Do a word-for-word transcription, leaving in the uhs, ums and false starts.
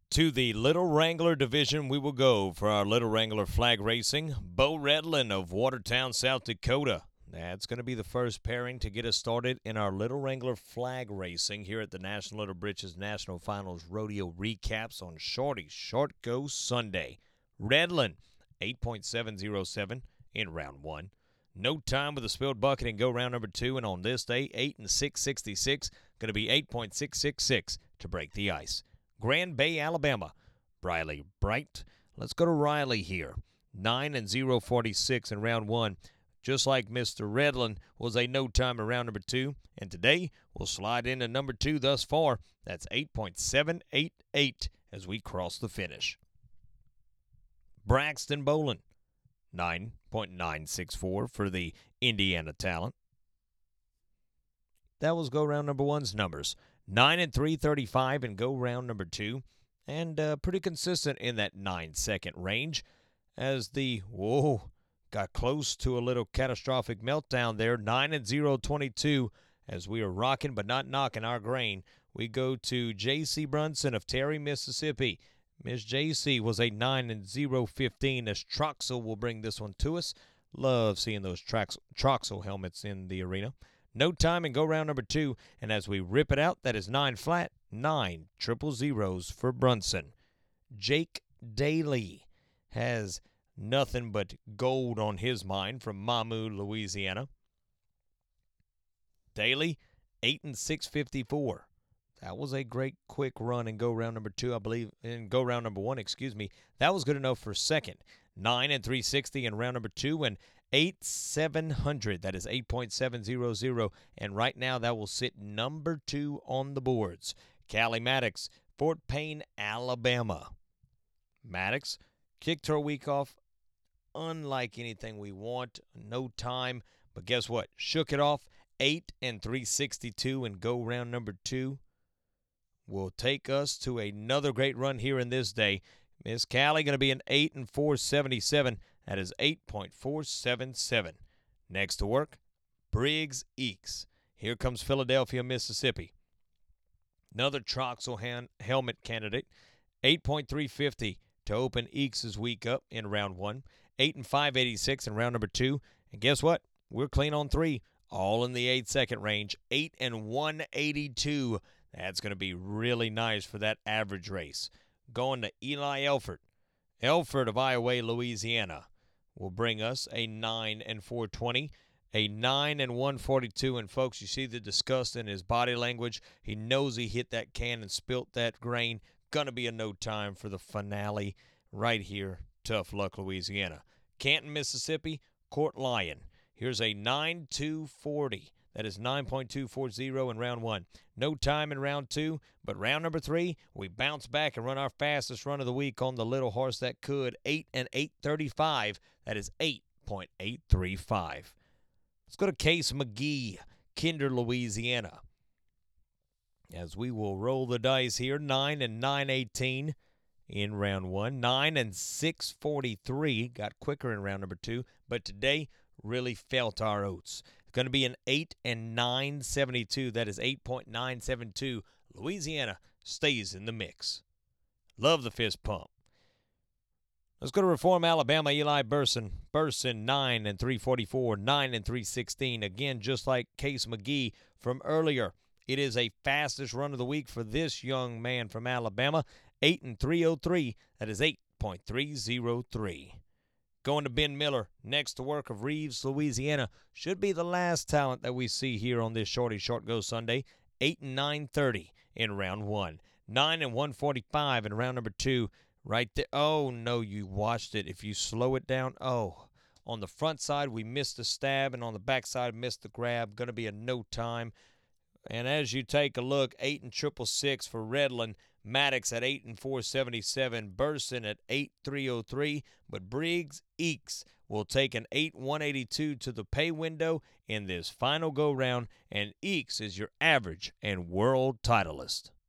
To the Little Wrangler division we will go for our Little Wrangler flag racing. Bo Redlin of Watertown, South Dakota. That's going to be the first pairing to get us started in our Little Wrangler flag racing here at the National Little Britches National Finals Rodeo Recaps on Shorty Short Go Sunday. Redlin, eight point seven oh seven in round one. No time with a spilled bucket in go round number two, and on this day, eight and six sixty-six, going to be eight point six six six to break the ice. Grand Bay, Alabama, Riley Bright. Let's go to Riley here. nine and oh forty-six in round one. Just like Mister Redlin was a no time in round number two. And today we'll slide into number two thus far. That's eight point seven eight eight as we cross the finish. Braxton Bolin, nine point nine six four for the Indiana talent. That was go round number one's numbers. nine and three thirty-five in go round number two, and uh, pretty consistent in that nine second range as the, whoa, got close to a little catastrophic meltdown there. nine and oh twenty-two as we are rocking but not knocking our grain. We go to J C Brunson of Terry, Mississippi. Miss J C was a nine and oh fifteen as Troxel will bring this one to us. Love seeing those Trax- Troxel helmets in the arena. No time and go round number two, and as we rip it out, that is nine flat, nine triple zeros for Brunson. Jake Daly has nothing but gold on his mind from Mamou, Louisiana. Daly, eight and six fifty-four. That was a great quick run in go round number two, I believe, in go round number one, excuse me. That was good enough for second. nine and three sixty in round number two, and eight seven hundred. That is eight point seven oh oh, and right now that will sit number two on the boards. Callie Maddox, Fort Payne, Alabama. Maddox kicked her week off unlike anything we want. No time, but guess what? Shook it off. eight and three sixty-two in go round number two. Will take us to another great run here in this day. Miss Callie going to be an eight and four seventy-seven. That is eight point four seven seven. Next to work, Briggs Eakes. Here comes Philadelphia, Mississippi. Another Troxel hand, helmet candidate. eight point three fifty to open Eakes' week up in round one. eight and five eighty-six in round number two. And guess what? We're clean on three. All in the eight second range. eight and one eighty-two. That's going to be really nice for that average race. Going to Eli Elford. Elford of Iowa, Louisiana, will bring us a nine and four twenty, a nine and one forty-two. And folks, you see the disgust in his body language. He knows he hit that can and spilt that grain. Gonna be a no time for the finale right here. Tough Luck, Louisiana. Canton, Mississippi, Court Lyon. Here's a nine two forty. That is nine point two four oh in round one. No time in round two, but round number three, we bounce back and run our fastest run of the week on the little horse that could. eight and eight thirty-five. That is eight point eight three five. Let's go to Case McGee, Kinder, Louisiana. As we will roll the dice here, nine and nine eighteen in round one. nine and six forty-three. Got quicker in round number two, but today really felt our oats. Going to be an eight and nine seventy-two. That is eight point nine seven two. Louisiana stays in the mix. Love the fist pump. Let's go to Reform, Alabama. Eli Burson. Burson, nine and three forty-four. nine and three sixteen. Again, just like Case McGee from earlier. It is a fastest run of the week for this young man from Alabama. eight and three oh three. That is eight point three oh three. Going to Ben Miller, next to work of Reeves, Louisiana. Should be the last talent that we see here on this Shorty Short Go Sunday. eight and nine thirty in round one. nine and one forty-five in round number two. Right there. Oh, no, you watched it. If you slow it down, oh. On the front side, we missed the stab, and on the back side, missed the grab. Going to be a no time. And as you take a look, eight and triple six for Redlin. Maddox at eight and four seventy-seven, Burson at eight three oh three, but Briggs Eakes will take an eight one eighty-two to the pay window in this final go round, and Eakes is your average and world titleist.